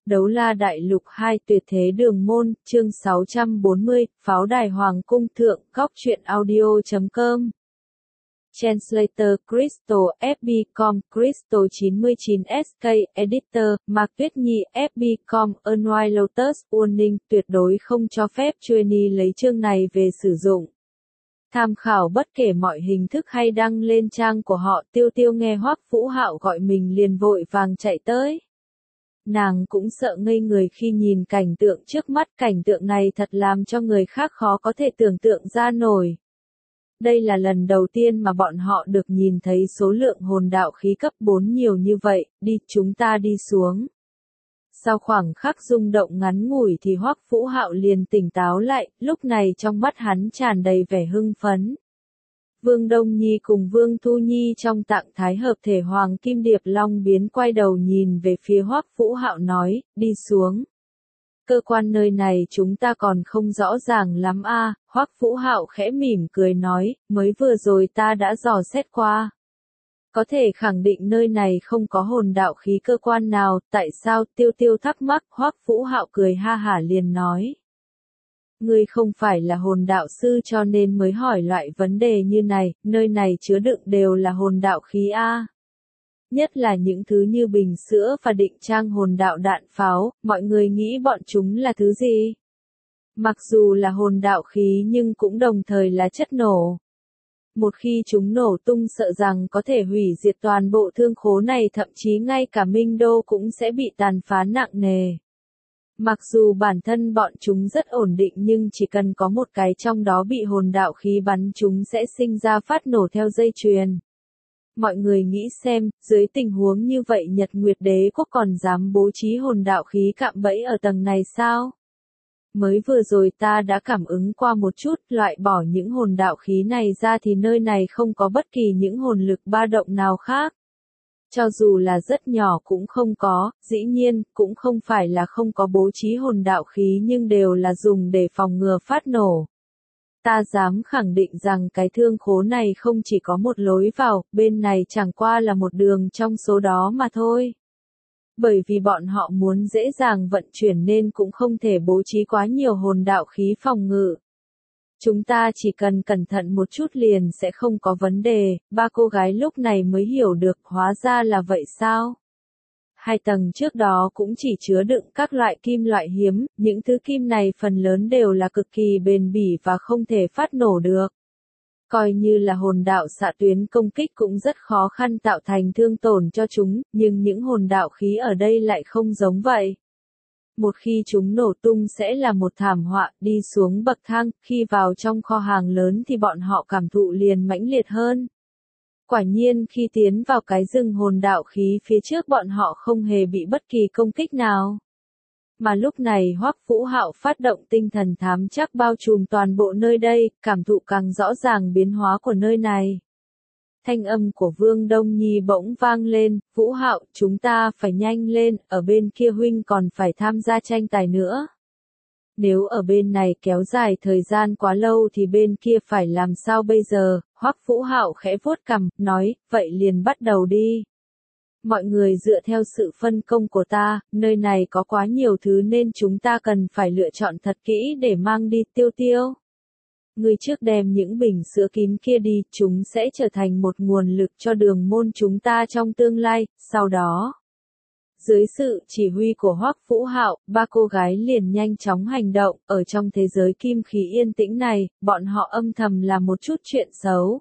Đấu La Đại Lục 2 Tuyệt Thế Đường Môn, chương 640, Pháo Đài Hoàng Cung Thượng, Góc Truyện Audio.com. Translator Crystal, FB.com, Crystal 99SK, Editor, Mạc Tuyết Nhi, FB.com, Unwild Lotus, Warning, tuyệt đối không cho phép Chueni lấy chương này về sử dụng. Tham khảo bất kể mọi hình thức hay đăng lên trang của họ. Tiêu Tiêu nghe Hoắc Vũ Hạo gọi mình liền vội vàng chạy tới. Nàng cũng sợ ngây người khi nhìn cảnh tượng trước mắt, cảnh tượng này thật làm cho người khác khó có thể tưởng tượng ra nổi. Đây là lần đầu tiên mà bọn họ được nhìn thấy số lượng hồn đạo khí cấp 4 nhiều như vậy. Đi, chúng ta đi xuống. Sau khoảng khắc rung động ngắn ngủi thì Hoắc Vũ Hạo liền tỉnh táo lại, lúc này trong mắt hắn tràn đầy vẻ hưng phấn. Vương Đông Nhi cùng Vương Thu Nhi trong trạng thái hợp thể Hoàng Kim Điệp Long biến quay đầu nhìn về phía Hoắc Vũ Hạo nói, đi xuống. Cơ quan nơi này chúng ta còn không rõ ràng lắm a. Hoắc Vũ Hạo khẽ mỉm cười nói, mới vừa rồi ta đã dò xét qua. Có thể khẳng định nơi này không có hồn đạo khí cơ quan nào, tại sao? Tiêu Tiêu thắc mắc. Hoắc Vũ Hạo cười ha hả liền nói. Ngươi không phải là hồn đạo sư cho nên mới hỏi loại vấn đề như này, nơi này chứa đựng đều là hồn đạo khí a. Nhất là những thứ như bình sữa và định trang hồn đạo đạn pháo, mọi người nghĩ bọn chúng là thứ gì? Mặc dù là hồn đạo khí nhưng cũng đồng thời là chất nổ. Một khi chúng nổ tung sợ rằng có thể hủy diệt toàn bộ thương khố này, thậm chí ngay cả Minh Đô cũng sẽ bị tàn phá nặng nề. Mặc dù bản thân bọn chúng rất ổn định nhưng chỉ cần có một cái trong đó bị hồn đạo khí bắn chúng sẽ sinh ra phát nổ theo dây chuyền. Mọi người nghĩ xem, dưới tình huống như vậy Nhật Nguyệt Đế Quốc còn dám bố trí hồn đạo khí cạm bẫy ở tầng này sao? Mới vừa rồi ta đã cảm ứng qua một chút, loại bỏ những hồn đạo khí này ra thì nơi này không có bất kỳ những hồn lực ba động nào khác. Cho dù là rất nhỏ cũng không có, dĩ nhiên, cũng không phải là không có bố trí hồn đạo khí nhưng đều là dùng để phòng ngừa phát nổ. Ta dám khẳng định rằng cái thương khố này không chỉ có một lối vào, bên này chẳng qua là một đường trong số đó mà thôi. Bởi vì bọn họ muốn dễ dàng vận chuyển nên cũng không thể bố trí quá nhiều hồn đạo khí phòng ngự. Chúng ta chỉ cần cẩn thận một chút liền sẽ không có vấn đề. Ba cô gái lúc này mới hiểu được, hóa ra là vậy sao? Hai tầng trước đó cũng chỉ chứa đựng các loại kim loại hiếm, những thứ kim này phần lớn đều là cực kỳ bền bỉ và không thể phát nổ được. Coi như là hồn đạo xạ tuyến công kích cũng rất khó khăn tạo thành thương tổn cho chúng, nhưng những hồn đạo khí ở đây lại không giống vậy. Một khi chúng nổ tung sẽ là một thảm họa. Đi xuống bậc thang, khi vào trong kho hàng lớn thì bọn họ cảm thụ liền mãnh liệt hơn. Quả nhiên khi tiến vào cái rừng hồn đạo khí phía trước bọn họ không hề bị bất kỳ công kích nào. Mà lúc này Hoắc Vũ Hạo phát động tinh thần thám chắc bao trùm toàn bộ nơi đây, cảm thụ càng rõ ràng biến hóa của nơi này. Thanh âm của Vương Đông Nhi bỗng vang lên, Vũ Hạo, chúng ta phải nhanh lên, ở bên kia huynh còn phải tham gia tranh tài nữa. Nếu ở bên này kéo dài thời gian quá lâu thì bên kia phải làm sao bây giờ? Hoắc Vũ Hạo khẽ vuốt cằm, nói, vậy liền bắt đầu đi. Mọi người dựa theo sự phân công của ta, nơi này có quá nhiều thứ nên chúng ta cần phải lựa chọn thật kỹ để mang đi. Tiêu Tiêu. Người trước đem những bình sữa kín kia đi, chúng sẽ trở thành một nguồn lực cho đường môn chúng ta trong tương lai, sau đó. Dưới sự chỉ huy của Hoắc Vũ Hạo, ba cô gái liền nhanh chóng hành động, ở trong thế giới kim khí yên tĩnh này, bọn họ âm thầm làm một chút chuyện xấu.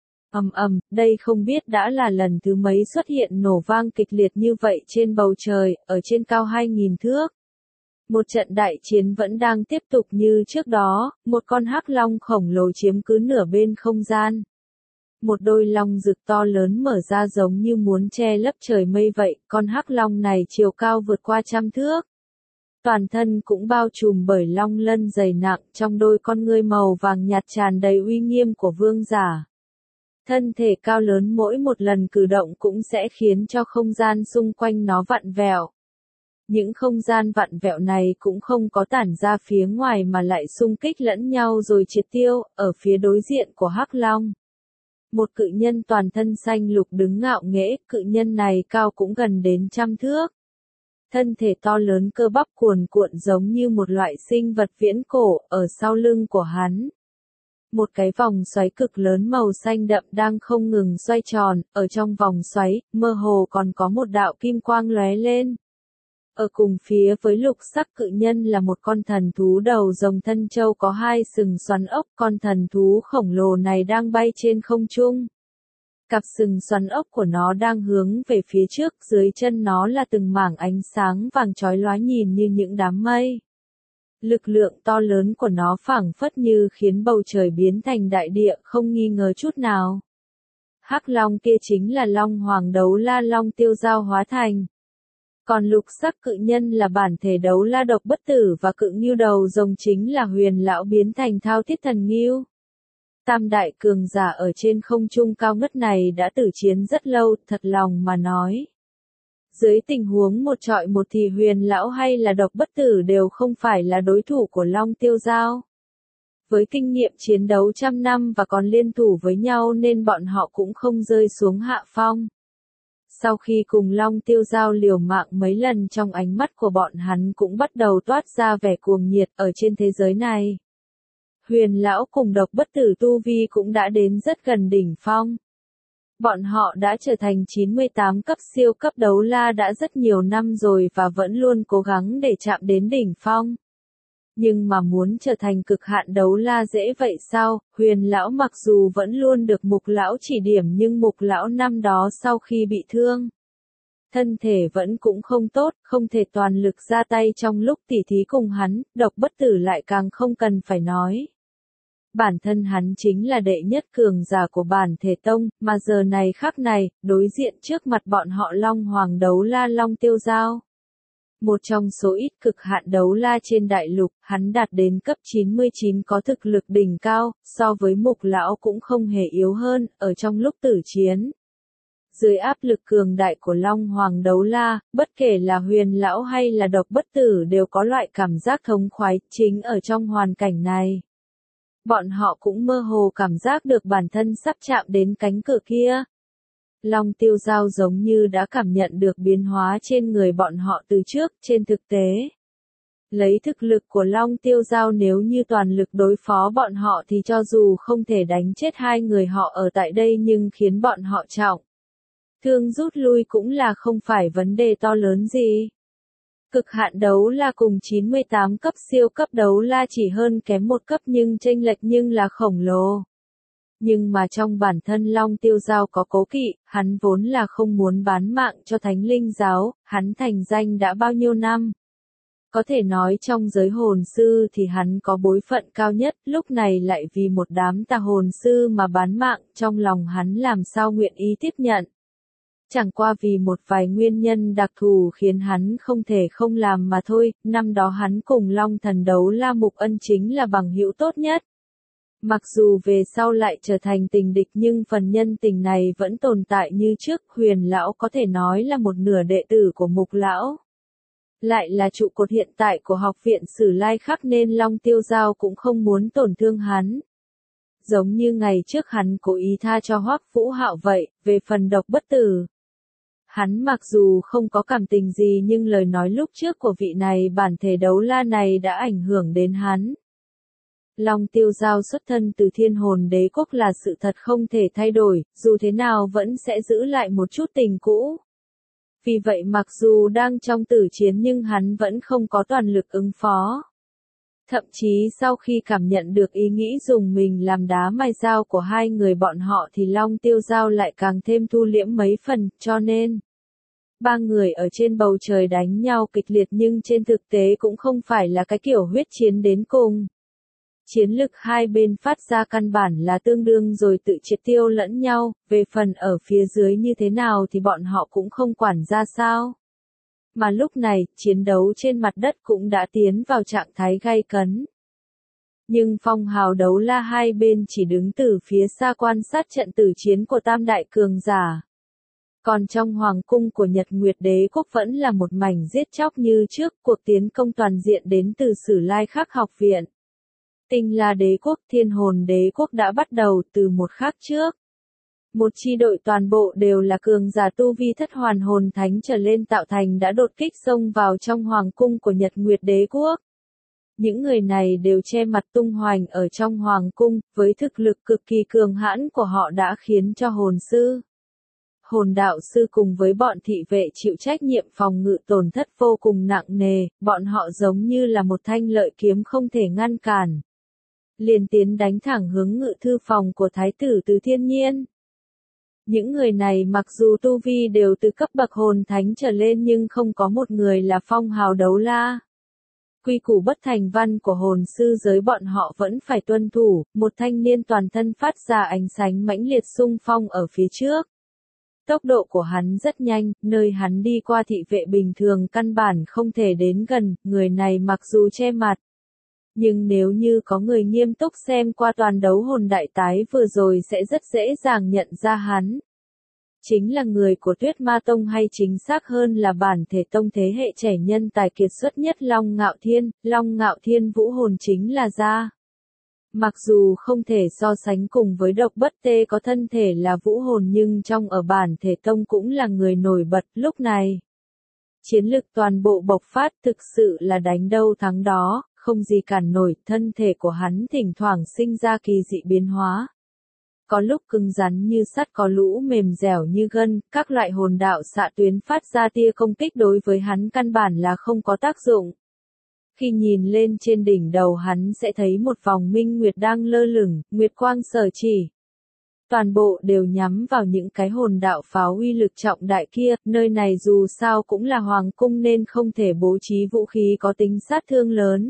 Đây không biết đã là lần thứ mấy xuất hiện nổ vang kịch liệt như vậy trên bầu trời, ở trên cao 2.000 thước. Một trận đại chiến vẫn đang tiếp tục như trước đó, một con hắc long khổng lồ chiếm cứ nửa bên không gian. Một đôi long rực to lớn mở ra giống như muốn che lấp trời mây vậy, con hắc long này chiều cao vượt qua 100 thước. Toàn thân cũng bao trùm bởi long lân dày nặng, trong đôi con ngươi màu vàng nhạt tràn đầy uy nghiêm của vương giả. Thân thể cao lớn mỗi một lần cử động cũng sẽ khiến cho không gian xung quanh nó vặn vẹo. Những không gian vặn vẹo này cũng không có tản ra phía ngoài mà lại xung kích lẫn nhau rồi triệt tiêu, ở phía đối diện của hắc long. Một cự nhân toàn thân xanh lục đứng ngạo nghễ, cự nhân này cao cũng gần đến 100 thước. Thân thể to lớn cơ bắp cuồn cuộn giống như một loại sinh vật viễn cổ, ở sau lưng của hắn. Một cái vòng xoáy cực lớn màu xanh đậm đang không ngừng xoay tròn, ở trong vòng xoáy, mơ hồ còn có một đạo kim quang lóe lên. Ở cùng phía với lục sắc cự nhân là một con thần thú đầu rồng thân châu có hai sừng xoắn ốc, con thần thú khổng lồ này đang bay trên không trung. Cặp sừng xoắn ốc của nó đang hướng về phía trước, dưới chân nó là từng mảng ánh sáng vàng chói lóa nhìn như những đám mây. Lực lượng to lớn của nó phảng phất như khiến bầu trời biến thành đại địa không nghi ngờ chút nào. Hắc long kia chính là Long Hoàng Đấu La Long Tiêu Dao hóa thành. Còn lục sắc cự nhân là bản thể Đấu La độc bất tử và cự ngưu đầu rồng chính là Huyền Lão biến thành Thao Thiết Thần Ngưu. Tam đại cường giả ở trên không trung cao ngất này đã tử chiến rất lâu, thật lòng mà nói. Dưới tình huống một trọi một thì Huyền Lão hay là độc bất tử đều không phải là đối thủ của Long Tiêu Dao. Với kinh nghiệm chiến đấu trăm năm và còn liên thủ với nhau nên bọn họ cũng không rơi xuống hạ phong. Sau khi cùng Long Tiêu Dao liều mạng mấy lần trong ánh mắt của bọn hắn cũng bắt đầu toát ra vẻ cuồng nhiệt ở trên thế giới này. Huyền Lão cùng độc bất tử tu vi cũng đã đến rất gần đỉnh phong. Bọn họ đã trở thành 98 cấp siêu cấp đấu la đã rất nhiều năm rồi và vẫn luôn cố gắng để chạm đến đỉnh phong. Nhưng mà muốn trở thành cực hạn đấu la dễ vậy sao? Huyền Lão mặc dù vẫn luôn được Mục Lão chỉ điểm nhưng Mục Lão năm đó sau khi bị thương, thân thể vẫn cũng không tốt, không thể toàn lực ra tay trong lúc tỉ thí cùng hắn, độc bất tử lại càng không cần phải nói. Bản thân hắn chính là đệ nhất cường giả của bản thể tông, mà giờ này khắc này, đối diện trước mặt bọn họ Long Hoàng Đấu La Long Tiêu Dao. Một trong số ít cực hạn đấu la trên đại lục, hắn đạt đến cấp 99 có thực lực đỉnh cao, so với Mục Lão cũng không hề yếu hơn, ở trong lúc tử chiến. Dưới áp lực cường đại của Long Hoàng Đấu La, bất kể là Huyền Lão hay là độc bất tử đều có loại cảm giác thống khoái, chính ở trong hoàn cảnh này. Bọn họ cũng mơ hồ cảm giác được bản thân sắp chạm đến cánh cửa kia. Long Tiêu Dao giống như đã cảm nhận được biến hóa trên người bọn họ từ trước, trên thực tế. Lấy thực lực của Long Tiêu Dao nếu như toàn lực đối phó bọn họ thì cho dù không thể đánh chết hai người họ ở tại đây nhưng khiến bọn họ trọng thương rút lui cũng là không phải vấn đề to lớn gì. Cực hạn đấu la cùng 98 cấp siêu cấp đấu la chỉ hơn kém một cấp nhưng chênh lệch nhưng là khổng lồ. Nhưng mà trong bản thân Long Tiêu Dao có cố kỵ, hắn vốn là không muốn bán mạng cho Thánh Linh Giáo, hắn thành danh đã bao nhiêu năm. Có thể nói trong giới hồn sư thì hắn có bối phận cao nhất, lúc này lại vì một đám tà hồn sư mà bán mạng, trong lòng hắn làm sao nguyện ý tiếp nhận. Chẳng qua vì một vài nguyên nhân đặc thù khiến hắn không thể không làm mà thôi, năm đó hắn cùng Long Thần Đấu La Mục Ân chính là bằng hữu tốt nhất. Mặc dù về sau lại trở thành tình địch nhưng phần nhân tình này vẫn tồn tại như trước, Huyền Lão có thể nói là một nửa đệ tử của Mục Lão. Lại là trụ cột hiện tại của học viện Sử Lai Khắc nên Long Tiêu Dao cũng không muốn tổn thương hắn. Giống như ngày trước hắn cố ý tha cho Hoắc Vũ Hạo vậy, về phần độc bất tử. Hắn mặc dù không có cảm tình gì nhưng lời nói lúc trước của vị này bản thể đấu la này đã ảnh hưởng đến hắn. Long Tiêu Dao xuất thân từ Thiên Hồn Đế Quốc là sự thật không thể thay đổi, dù thế nào vẫn sẽ giữ lại một chút tình cũ. Vì vậy mặc dù đang trong tử chiến nhưng hắn vẫn không có toàn lực ứng phó. Thậm chí sau khi cảm nhận được ý nghĩ dùng mình làm đá mài dao của hai người bọn họ thì Long Tiêu Dao lại càng thêm thu liễm mấy phần, cho nên ba người ở trên bầu trời đánh nhau kịch liệt nhưng trên thực tế cũng không phải là cái kiểu huyết chiến đến cùng. Chiến lực hai bên phát ra căn bản là tương đương rồi tự triệt tiêu lẫn nhau, về phần ở phía dưới như thế nào thì bọn họ cũng không quản ra sao. Mà lúc này, chiến đấu trên mặt đất cũng đã tiến vào trạng thái gay cấn. Nhưng phong hào đấu la hai bên chỉ đứng từ phía xa quan sát trận tử chiến của tam đại cường giả. Còn trong hoàng cung của Nhật Nguyệt Đế Quốc vẫn là một mảnh giết chóc như trước, cuộc tiến công toàn diện đến từ Sử Lai Khắc học viện. Tinh La Đế Quốc, Thiên Hồn Đế Quốc đã bắt đầu từ một khắc trước. Một chi đội toàn bộ đều là cường giả tu vi thất hoàn hồn thánh trở lên tạo thành đã đột kích xông vào trong hoàng cung của Nhật Nguyệt Đế Quốc. Những người này đều che mặt tung hoành ở trong hoàng cung, với thực lực cực kỳ cường hãn của họ đã khiến cho hồn sư, hồn đạo sư cùng với bọn thị vệ chịu trách nhiệm phòng ngự tổn thất vô cùng nặng nề, bọn họ giống như là một thanh lợi kiếm không thể ngăn cản. Liền tiến đánh thẳng hướng ngự thư phòng của Thái tử Từ Thiên Nhiên. Những người này mặc dù tu vi đều từ cấp bậc hồn thánh trở lên nhưng không có một người là phong hào đấu la. Quy củ bất thành văn của hồn sư giới bọn họ vẫn phải tuân thủ, một thanh niên toàn thân phát ra ánh sáng mãnh liệt xung phong ở phía trước. Tốc độ của hắn rất nhanh, nơi hắn đi qua thị vệ bình thường căn bản không thể đến gần, người này mặc dù che mặt. Nhưng nếu như có người nghiêm túc xem qua toàn đấu hồn đại tái vừa rồi sẽ rất dễ dàng nhận ra hắn. Chính là người của Tuyết Ma Tông hay chính xác hơn là bản thể tông thế hệ trẻ nhân tài kiệt xuất nhất Long Ngạo Thiên vũ hồn chính là gia. Mặc dù không thể so sánh cùng với Độc Bất Tê có thân thể là vũ hồn nhưng trong ở bản thể tông cũng là người nổi bật lúc này. Chiến lực toàn bộ bộc phát thực sự là đánh đâu thắng đó, không gì cản nổi, thân thể của hắn thỉnh thoảng sinh ra kỳ dị biến hóa. Có lúc cứng rắn như sắt có lũ mềm dẻo như gân, các loại hồn đạo xạ tuyến phát ra tia công kích đối với hắn căn bản là không có tác dụng. Khi nhìn lên trên đỉnh đầu hắn sẽ thấy một vòng minh nguyệt đang lơ lửng, nguyệt quang sở chỉ. Toàn bộ đều nhắm vào những cái hồn đạo pháo uy lực trọng đại kia, nơi này dù sao cũng là hoàng cung nên không thể bố trí vũ khí có tính sát thương lớn.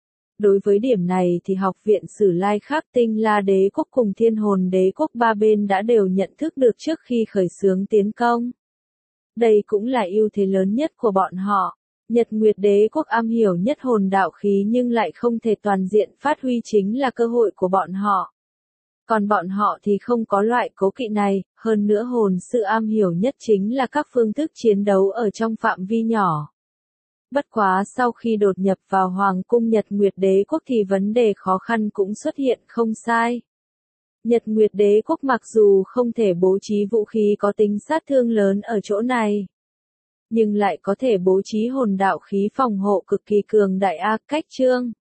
Đối với điểm này thì học viện Sử Lai Khắc Tinh La Đế Quốc cùng Thiên Hồn Đế Quốc ba bên đã đều nhận thức được trước khi khởi xướng tiến công. Đây cũng là ưu thế lớn nhất của bọn họ. Nhật Nguyệt Đế Quốc am hiểu nhất hồn đạo khí nhưng lại không thể toàn diện phát huy chính là cơ hội của bọn họ. Còn bọn họ thì không có loại cố kỵ này, hơn nữa hồn sư am hiểu nhất chính là các phương thức chiến đấu ở trong phạm vi nhỏ. Bất quá sau khi đột nhập vào Hoàng cung Nhật Nguyệt Đế Quốc thì vấn đề khó khăn cũng xuất hiện không sai. Nhật Nguyệt Đế Quốc mặc dù không thể bố trí vũ khí có tính sát thương lớn ở chỗ này, nhưng lại có thể bố trí hồn đạo khí phòng hộ cực kỳ cường đại cách chương.